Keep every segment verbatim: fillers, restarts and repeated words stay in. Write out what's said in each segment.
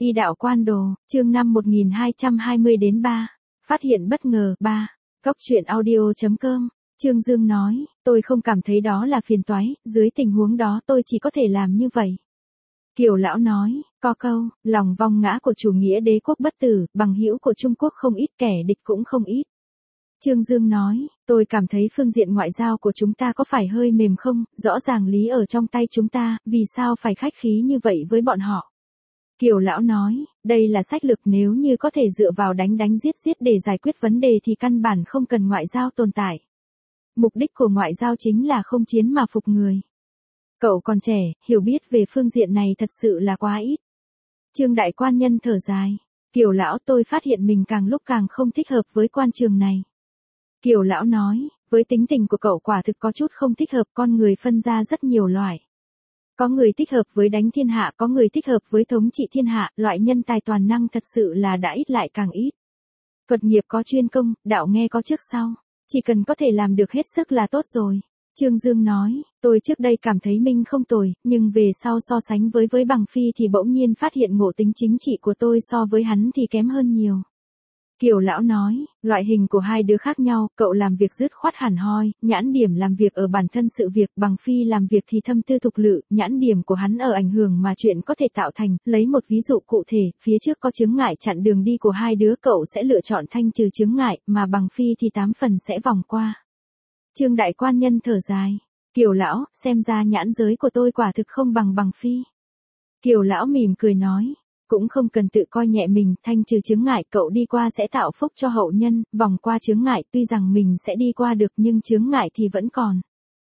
Y đạo quan đồ, chương năm một nghìn hai trăm hai mươi đến ba. Phát hiện bất ngờ, ba. Góc truyện audio.com. Trương Dương nói, tôi không cảm thấy đó là phiền toái, dưới tình huống đó tôi chỉ có thể làm như vậy. Kiều lão nói, có câu, lòng vong ngã của chủ nghĩa đế quốc bất tử, bằng hữu của Trung Quốc không ít, kẻ địch cũng không ít. Trương Dương nói, tôi cảm thấy phương diện ngoại giao của chúng ta có phải hơi mềm không, rõ ràng lý ở trong tay chúng ta, vì sao phải khách khí như vậy với bọn họ. Kiều lão nói, đây là sách lược, nếu như có thể dựa vào đánh đánh giết giết để giải quyết vấn đề thì căn bản không cần ngoại giao tồn tại. Mục đích của ngoại giao chính là không chiến mà phục người. Cậu còn trẻ, hiểu biết về phương diện này thật sự là quá ít. Trương đại quan nhân thở dài, Kiều lão, tôi phát hiện mình càng lúc càng không thích hợp với quan trường này. Kiều lão nói, với tính tình của cậu quả thực có chút không thích hợp, con người phân ra rất nhiều loại. Có người thích hợp với đánh thiên hạ, có người thích hợp với thống trị thiên hạ, loại nhân tài toàn năng thật sự là đã ít lại càng ít. Thuật nghiệp có chuyên công, đạo nghe có trước sau, chỉ cần có thể làm được hết sức là tốt rồi. Trương Dương nói, tôi trước đây cảm thấy mình không tồi, nhưng về sau so sánh với với Bằng Phi thì bỗng nhiên phát hiện ngộ tính chính trị của tôi so với hắn thì kém hơn nhiều. Kiều lão nói, loại hình của hai đứa khác nhau, cậu làm việc dứt khoát hẳn hoi, nhãn điểm làm việc ở bản thân sự việc, Bằng Phi làm việc thì thâm tư thục lự, nhãn điểm của hắn ở ảnh hưởng mà chuyện có thể tạo thành, lấy một ví dụ cụ thể, phía trước có chướng ngại chặn đường đi của hai đứa, cậu sẽ lựa chọn thanh trừ chướng ngại, mà Bằng Phi thì tám phần sẽ vòng qua. Trương đại quan nhân thở dài, Kiều lão, xem ra nhãn giới của tôi quả thực không bằng Bằng Phi. Kiều lão mỉm cười nói, cũng không cần tự coi nhẹ mình, thanh trừ chướng ngại, cậu đi qua sẽ tạo phúc cho hậu nhân, vòng qua chướng ngại, tuy rằng mình sẽ đi qua được nhưng chướng ngại thì vẫn còn.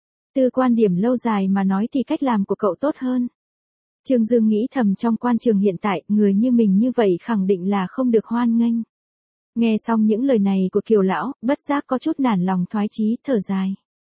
Từ quan điểm lâu dài mà nói thì cách làm của cậu tốt hơn. Trương Dương nghĩ thầm, trong quan trường hiện tại, người như mình như vậy khẳng định là không được hoan nghênh. Nghe xong những lời này của Kiều lão, bất giác có chút nản lòng thoái chí, thở dài.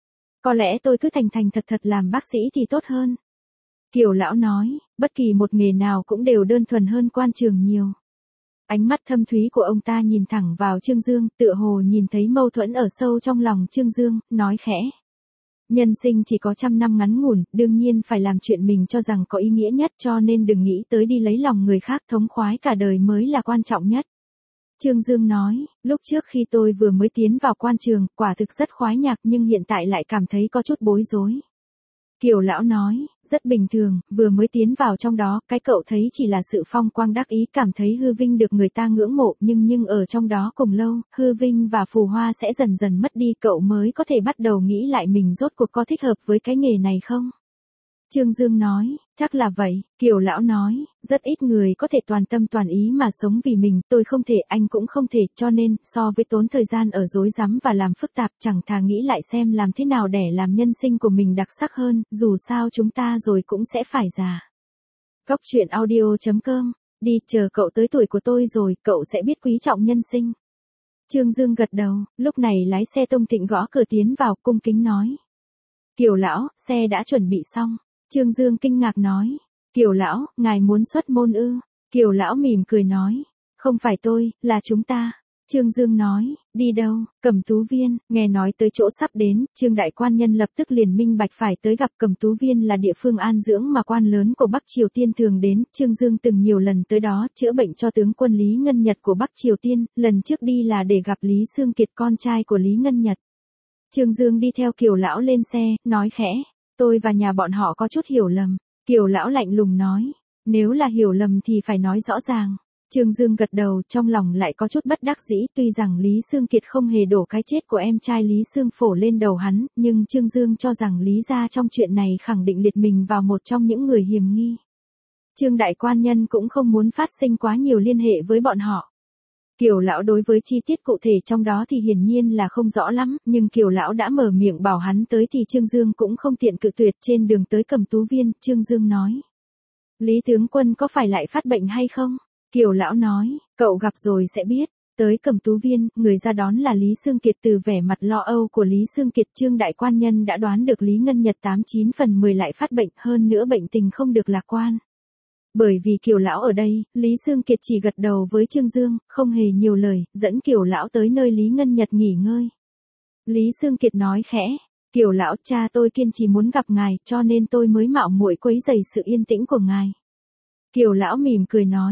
Có lẽ tôi cứ thành thành thật thật làm bác sĩ thì tốt hơn. Kiều lão nói, bất kỳ một nghề nào cũng đều đơn thuần hơn quan trường nhiều. Ánh mắt thâm thúy của ông ta nhìn thẳng vào Trương Dương, tựa hồ nhìn thấy mâu thuẫn ở sâu trong lòng Trương Dương, nói khẽ. Nhân sinh chỉ có trăm năm ngắn ngủn, đương nhiên phải làm chuyện mình cho rằng có ý nghĩa nhất, cho nên đừng nghĩ tới đi lấy lòng người khác, thống khoái cả đời mới là quan trọng nhất. Trương Dương nói, lúc trước khi tôi vừa mới tiến vào quan trường, quả thực rất khoái nhạc, nhưng hiện tại lại cảm thấy có chút bối rối. Kiều lão nói, rất bình thường, vừa mới tiến vào trong đó, cái cậu thấy chỉ là sự phong quang đắc ý, cảm thấy hư vinh được người ta ngưỡng mộ, nhưng nhưng ở trong đó cùng lâu, hư vinh và phù hoa sẽ dần dần mất đi, cậu mới có thể bắt đầu nghĩ lại mình rốt cuộc có thích hợp với cái nghề này không? Trương Dương nói, chắc là vậy. Kiều lão nói, rất ít người có thể toàn tâm toàn ý mà sống vì mình, tôi không thể, anh cũng không thể, cho nên, so với tốn thời gian ở rối rắm và làm phức tạp, chẳng thà nghĩ lại xem làm thế nào để làm nhân sinh của mình đặc sắc hơn, dù sao chúng ta rồi cũng sẽ phải già. Góc truyện audio.com, đi, chờ cậu tới tuổi của tôi rồi, cậu sẽ biết quý trọng nhân sinh. Trương Dương gật đầu, lúc này lái xe Tông Thịnh gõ cửa tiến vào, cung kính nói. Kiều lão, xe đã chuẩn bị xong. Trương Dương kinh ngạc nói, Kiều lão, ngài muốn xuất môn ư? Kiều lão mỉm cười nói, không phải tôi, là chúng ta. Trương Dương nói, đi đâu? Cẩm Tú Viên. Nghe nói tới chỗ sắp đến, Trương đại quan nhân lập tức liền minh bạch phải tới gặp. Cẩm Tú Viên là địa phương an dưỡng mà quan lớn của Bắc Triều Tiên thường đến, Trương Dương từng nhiều lần tới đó chữa bệnh cho tướng quân Lý Ngân Nhật của Bắc Triều Tiên, lần trước đi là để gặp Lý Xương Kiệt, con trai của Lý Ngân Nhật. Trương Dương đi theo Kiều lão lên xe, nói khẽ, tôi và nhà bọn họ có chút hiểu lầm. Kiều lão lạnh lùng nói, nếu là hiểu lầm thì phải nói rõ ràng. Trương Dương gật đầu, trong lòng lại có chút bất đắc dĩ, tuy rằng Lý Xương Kiệt không hề đổ cái chết của em trai Lý Xương Phổ lên đầu hắn, nhưng Trương Dương cho rằng Lý gia trong chuyện này khẳng định liệt mình vào một trong những người hiểm nghi. Trương đại quan nhân cũng không muốn phát sinh quá nhiều liên hệ với bọn họ. Kiều lão đối với chi tiết cụ thể trong đó thì hiển nhiên là không rõ lắm, nhưng Kiều lão đã mở miệng bảo hắn tới thì Trương Dương cũng không tiện cự tuyệt. Trên đường tới Cẩm Tú Viên, Trương Dương nói, Lý tướng quân có phải lại phát bệnh hay không? Kiều lão nói, cậu gặp rồi sẽ biết. Tới Cẩm Tú Viên, người ra đón là Lý Xương Kiệt. Từ vẻ mặt lo âu của Lý Xương Kiệt, Trương đại quan nhân đã đoán được Lý Ngân Nhật tám chín phần mười lại phát bệnh, hơn nữa bệnh tình không được lạc quan. Bởi vì Kiều lão ở đây, Lý Xương Kiệt chỉ gật đầu với Trương Dương, không hề nhiều lời, dẫn Kiều lão tới nơi Lý Ngân Nhật nghỉ ngơi. Lý Xương Kiệt nói khẽ, Kiều lão, cha tôi kiên trì muốn gặp ngài, cho nên tôi mới mạo muội quấy rầy sự yên tĩnh của ngài. Kiều lão mỉm cười nói,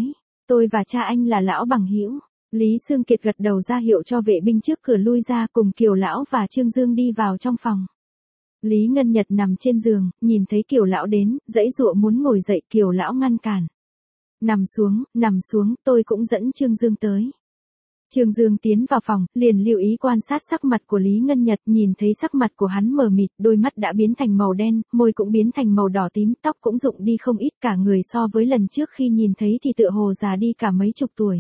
Tôi và cha anh là lão bằng hữu. Lý Sương Kiệt gật đầu ra hiệu cho vệ binh trước cửa lui ra cùng Kiều lão và Trương Dương đi vào trong phòng. Lý Ngân Nhật nằm trên giường, nhìn thấy Kiều lão đến, giãy giụa muốn ngồi dậy, Kiều lão ngăn cản. Nằm xuống, nằm xuống, tôi cũng dẫn Trương Dương tới. Trương Dương tiến vào phòng, liền lưu ý quan sát sắc mặt của Lý Ngân Nhật, nhìn thấy sắc mặt của hắn mờ mịt, đôi mắt đã biến thành màu đen, môi cũng biến thành màu đỏ tím, tóc cũng rụng đi không ít, cả người so với lần trước khi nhìn thấy thì tựa hồ già đi cả mấy chục tuổi.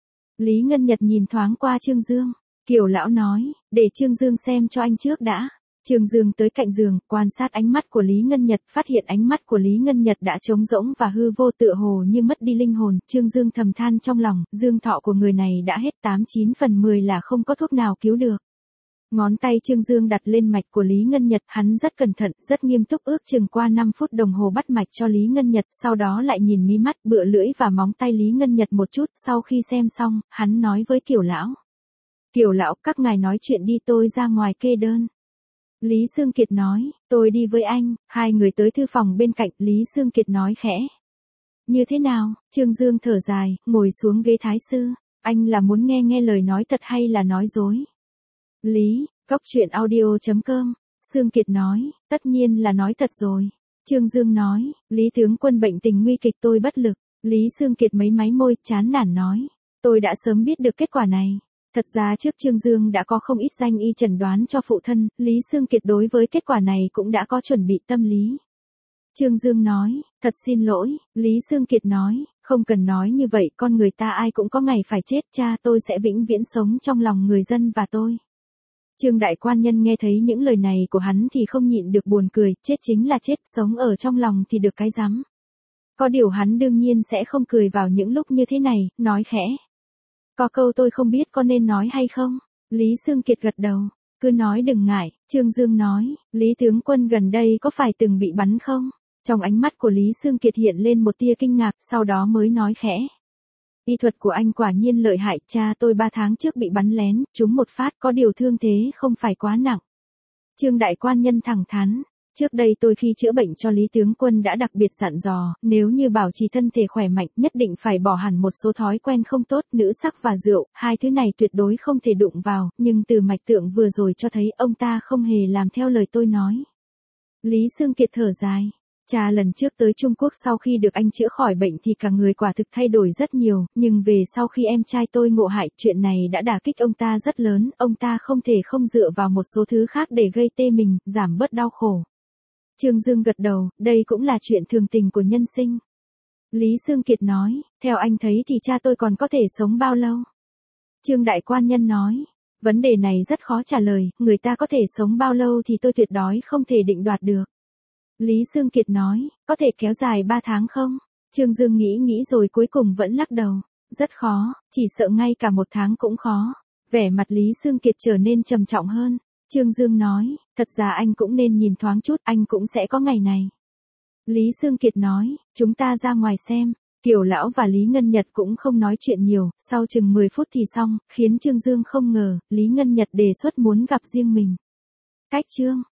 Lý Ngân Nhật nhìn thoáng qua Trương Dương, Kiều lão nói, để Trương Dương xem cho anh trước đã. Trương Dương tới cạnh giường, quan sát ánh mắt của Lý Ngân Nhật, phát hiện ánh mắt của Lý Ngân Nhật đã trống rỗng và hư vô, tựa hồ như mất đi linh hồn. Trương Dương thầm than trong lòng, dương thọ của người này đã hết, tám chín phần mười là không có thuốc nào cứu được. Ngón tay Trương Dương đặt lên mạch của Lý Ngân Nhật, hắn rất cẩn thận, rất nghiêm túc, ước chừng qua năm phút đồng hồ bắt mạch cho Lý Ngân Nhật, sau đó lại nhìn mí mắt, bựa lưỡi và móng tay Lý Ngân Nhật một chút, sau khi xem xong, hắn nói với Kiều lão. Kiều lão, các ngài nói chuyện đi, tôi ra ngoài kê đơn. Lý Sương Kiệt nói, tôi đi với anh. Hai người tới thư phòng bên cạnh, Lý Sương Kiệt nói khẽ. Như thế nào? Trương Dương thở dài, ngồi xuống ghế thái sư. Anh là muốn nghe nghe lời nói thật hay là nói dối? Lý, góc truyện audio chấm com. Sương Kiệt nói, tất nhiên là nói thật rồi. Trương Dương nói, Lý tướng quân bệnh tình nguy kịch, tôi bất lực. Lý Sương Kiệt mấy máy môi, chán nản nói, tôi đã sớm biết được kết quả này. Thật ra trước Trương Dương đã có không ít danh y chẩn đoán cho phụ thân, Lý Sương Kiệt đối với kết quả này cũng đã có chuẩn bị tâm lý. Trương Dương nói, thật xin lỗi, Lý Sương Kiệt nói, không cần nói như vậy, con người ta ai cũng có ngày phải chết, cha tôi sẽ vĩnh viễn sống trong lòng người dân và tôi. Trương đại quan nhân nghe thấy những lời này của hắn thì không nhịn được buồn cười, chết chính là chết, sống ở trong lòng thì được cái rắm. Có điều hắn đương nhiên sẽ không cười vào những lúc như thế này, nói khẽ. Có câu tôi không biết có nên nói hay không? Lý Sương Kiệt gật đầu, cứ nói đừng ngại. Trương Dương nói, Lý tướng quân gần đây có phải từng bị bắn không? Trong ánh mắt của Lý Sương Kiệt hiện lên một tia kinh ngạc, sau đó mới nói khẽ. Y thuật của anh quả nhiên lợi hại, cha tôi ba tháng trước bị bắn lén, trúng một phát, có điều thương thế không phải quá nặng. Trương đại quan nhân thẳng thắn. Trước đây tôi khi chữa bệnh cho Lý tướng quân đã đặc biệt dặn dò, nếu như bảo trì thân thể khỏe mạnh, nhất định phải bỏ hẳn một số thói quen không tốt, nữ sắc và rượu, hai thứ này tuyệt đối không thể đụng vào, nhưng từ mạch tượng vừa rồi cho thấy ông ta không hề làm theo lời tôi nói. Lý Sương Kiệt thở dài. Cha lần trước tới Trung Quốc sau khi được anh chữa khỏi bệnh thì cả người quả thực thay đổi rất nhiều, nhưng về sau khi em trai tôi ngộ hại, chuyện này đã đả kích ông ta rất lớn, ông ta không thể không dựa vào một số thứ khác để gây tê mình, giảm bớt đau khổ. Trương Dương gật đầu, đây cũng là chuyện thường tình của nhân sinh. Lý Sương Kiệt nói, theo anh thấy thì cha tôi còn có thể sống bao lâu? Trương đại quan nhân nói, vấn đề này rất khó trả lời, người ta có thể sống bao lâu thì tôi tuyệt đối không thể định đoạt được. Lý Sương Kiệt nói, có thể kéo dài ba tháng không? Trương Dương nghĩ nghĩ rồi cuối cùng vẫn lắc đầu, rất khó, chỉ sợ ngay cả một tháng cũng khó. Vẻ mặt Lý Sương Kiệt trở nên trầm trọng hơn. Trương Dương nói, thật ra anh cũng nên nhìn thoáng chút, anh cũng sẽ có ngày này. Lý Sương Kiệt nói, chúng ta ra ngoài xem. Kiều lão và Lý Ngân Nhật cũng không nói chuyện nhiều, sau chừng mười phút thì xong, khiến Trương Dương không ngờ, Lý Ngân Nhật đề xuất muốn gặp riêng mình. Cách chương